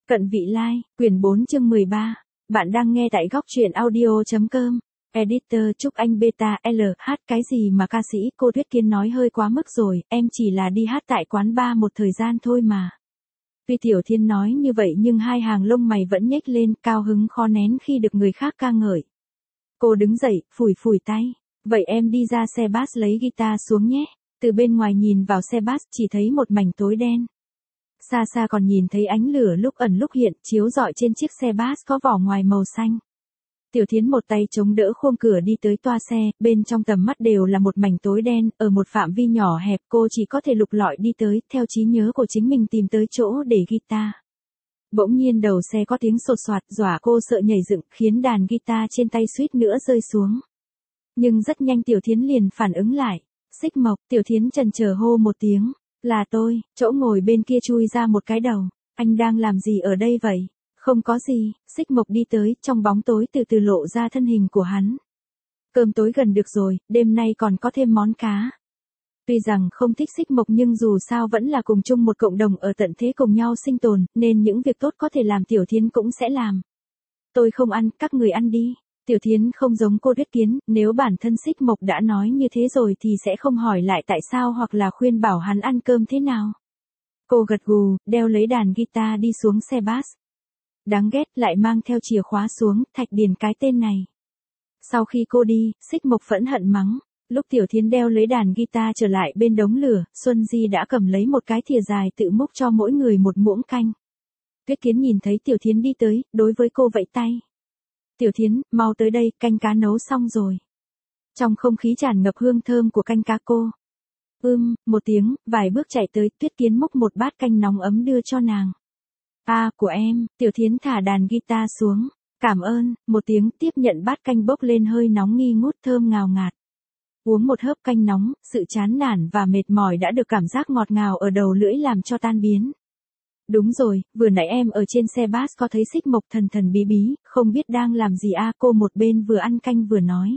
Cận vị lai, quyển 4 chương 13. Bạn đang nghe tại góc truyện audio.com. Editor chúc anh beta L hát cái gì mà ca sĩ cô Tuyết Kiến nói hơi quá mức rồi, em chỉ là đi hát tại quán bar một thời gian thôi mà. Tuy Tiểu Thiên nói như vậy nhưng hai hàng lông mày vẫn nhếch lên, cao hứng khó nén khi được người khác ca ngợi. Cô đứng dậy, phủi phủi tay. Vậy em đi ra xe bass lấy guitar xuống nhé. Từ bên ngoài nhìn vào xe bass chỉ thấy một mảnh tối đen. Xa xa còn nhìn thấy ánh lửa lúc ẩn lúc hiện chiếu rọi trên chiếc xe bass có vỏ ngoài màu xanh. Tiểu Thiến một tay chống đỡ khung cửa đi tới toa xe, bên trong tầm mắt đều là một mảnh tối đen, ở một phạm vi nhỏ hẹp cô chỉ có thể lục lọi đi tới, theo trí nhớ của chính mình tìm tới chỗ để guitar. Bỗng nhiên đầu xe có tiếng sột soạt dọa cô sợ nhảy dựng, khiến đàn guitar trên tay suýt nữa rơi xuống. Nhưng rất nhanh Tiểu Thiến liền phản ứng lại. Xích Mộc, Tiểu Thiến chần chờ hô một tiếng. Là tôi, chỗ ngồi bên kia chui ra một cái đầu. Anh đang làm gì ở đây vậy? Không có gì, Xích Mộc đi tới, trong bóng tối từ từ lộ ra thân hình của hắn. Cơm tối gần được rồi, đêm nay còn có thêm món cá. Tuy rằng không thích Xích Mộc nhưng dù sao vẫn là cùng chung một cộng đồng ở tận thế cùng nhau sinh tồn, nên những việc tốt có thể làm Tiểu Thiến cũng sẽ làm. Tôi không ăn, các người ăn đi. Tiểu Thiến không giống cô Tuyết Kiến, nếu bản thân Xích Mộc đã nói như thế rồi thì sẽ không hỏi lại tại sao hoặc là khuyên bảo hắn ăn cơm thế nào. Cô gật gù, đeo lấy đàn guitar đi xuống xe bass. Đáng ghét lại mang theo chìa khóa xuống, Thạch Điền cái tên này. Sau khi cô đi, Xích Mộc phẫn hận mắng. Lúc Tiểu Thiến đeo lấy đàn guitar trở lại bên đống lửa, Xuân Di đã cầm lấy một cái thìa dài tự múc cho mỗi người một muỗng canh. Tuyết Kiến nhìn thấy Tiểu Thiến đi tới, đối với cô vẫy tay. Tiểu Thiến, mau tới đây, canh cá nấu xong rồi. Trong không khí tràn ngập hương thơm của canh cá cô. Một tiếng, vài bước chạy tới, Tuyết Kiến múc một bát canh nóng ấm đưa cho nàng. Của em, Tiểu Thiến thả đàn guitar xuống. Cảm ơn, một tiếng tiếp nhận bát canh bốc lên hơi nóng nghi ngút thơm ngào ngạt. Uống một hớp canh nóng, sự chán nản và mệt mỏi đã được cảm giác ngọt ngào ở đầu lưỡi làm cho tan biến. Đúng rồi, vừa nãy em ở trên xe bass có thấy Xích Mộc thần thần bí bí, không biết đang làm gì cô một bên vừa ăn canh vừa nói.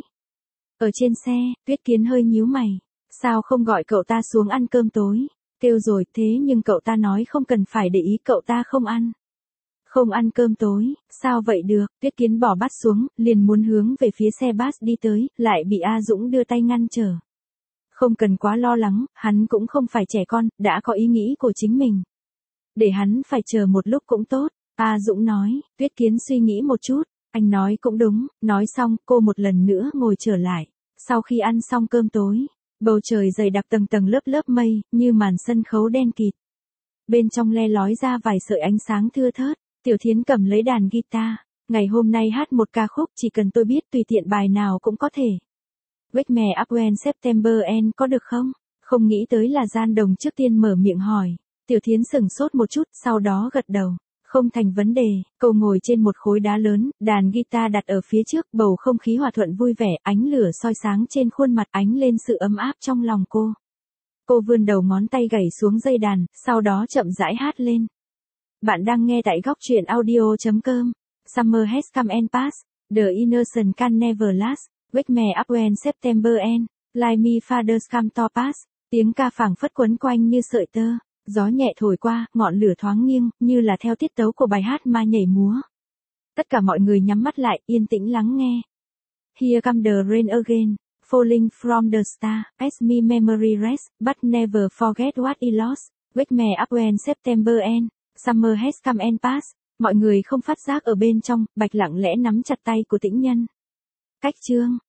Ở trên xe, Tuyết Kiến hơi nhíu mày, sao không gọi cậu ta xuống ăn cơm tối, kêu rồi thế nhưng cậu ta nói không cần phải để ý cậu ta không ăn. Không ăn cơm tối, sao vậy được, Tuyết Kiến bỏ bát xuống, liền muốn hướng về phía xe bass đi tới, lại bị A Dũng đưa tay ngăn trở. Không cần quá lo lắng, hắn cũng không phải trẻ con, đã có ý nghĩ của chính mình. Để hắn phải chờ một lúc cũng tốt, A Dũng nói. Tuyết Kiến suy nghĩ một chút, anh nói cũng đúng, nói xong cô một lần nữa ngồi trở lại. Sau khi ăn xong cơm tối, bầu trời dày đặc tầng tầng lớp lớp mây, như màn sân khấu đen kịt. Bên trong le lói ra vài sợi ánh sáng thưa thớt, Tiểu Thiến cầm lấy đàn guitar. Ngày hôm nay hát một ca khúc chỉ cần tôi biết tùy tiện bài nào cũng có thể. Wake me up when September ends có được không? Không nghĩ tới là Gian Đồng trước tiên mở miệng hỏi. Tiểu Thiến sửng sốt một chút, sau đó gật đầu. Không thành vấn đề, cô ngồi trên một khối đá lớn, đàn guitar đặt ở phía trước, bầu không khí hòa thuận vui vẻ, ánh lửa soi sáng trên khuôn mặt ánh lên sự ấm áp trong lòng cô. Cô vươn đầu ngón tay gảy xuống dây đàn, sau đó chậm rãi hát lên. Bạn đang nghe tại góc truyện audio.com. Summer has come and passed, the innocent can never last, wake me up when September ends, like me fathers come to pass. Tiếng ca phảng phất quấn quanh như sợi tơ. Gió nhẹ thổi qua, ngọn lửa thoáng nghiêng, như là theo tiết tấu của bài hát mà nhảy múa. Tất cả mọi người nhắm mắt lại, yên tĩnh lắng nghe. Here come the rain again, falling from the star, as me memory rest, but never forget what I lost. Wake me up when September ends, summer has come and passed. Mọi người không phát giác ở bên trong, Bạch lặng lẽ nắm chặt tay của Tĩnh Nhân. Cách chương.